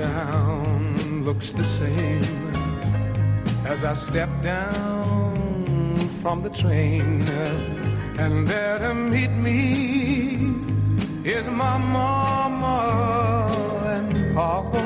town looks the same as I step down from the train, and there to meet me is my mama and papa.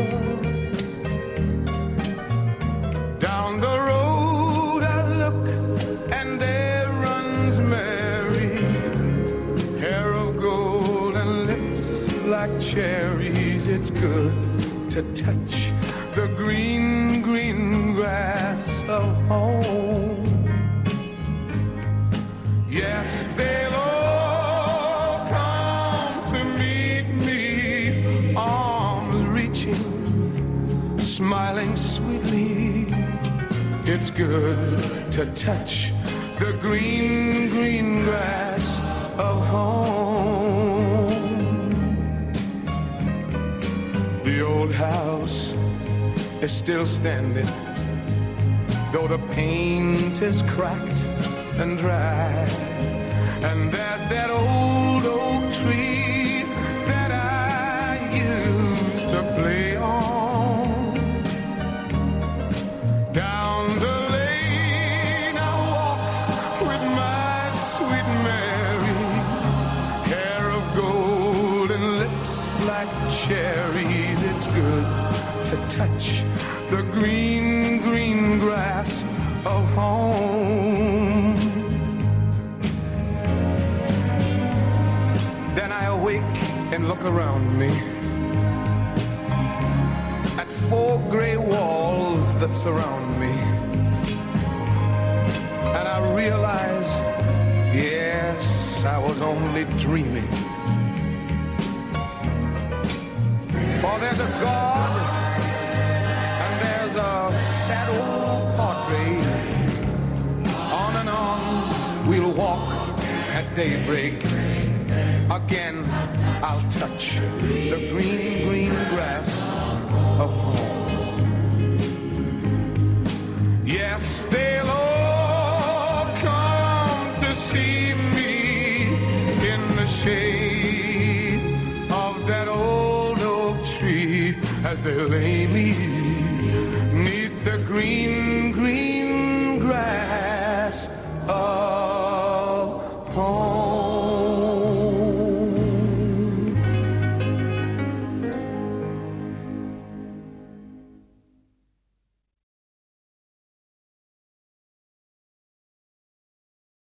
Down the road I look, and there runs Mary, hair of gold and lips like cherries. It's good to touch the green, green grass of home. Yes, they'll all come to meet me, arms reaching, smiling sweetly. It's good to touch the green, green grass of home. The old house is still standing, though the paint is cracked and dry. And there's that old oak tree that I used to play on. Down the lane I walk with my sweet Mary, hair of gold and lips like cherries. It's good to touch the green, green grass of home. Then I awake and look around me at four gray walls that surround me, and I realize, yes, I was only dreaming. For there's a God, a sad old portrait. On and on we'll walk at daybreak. Again I'll touch the green, green grass of home. Yes, they'll all come to see me in the shade of that old oak tree as they lay me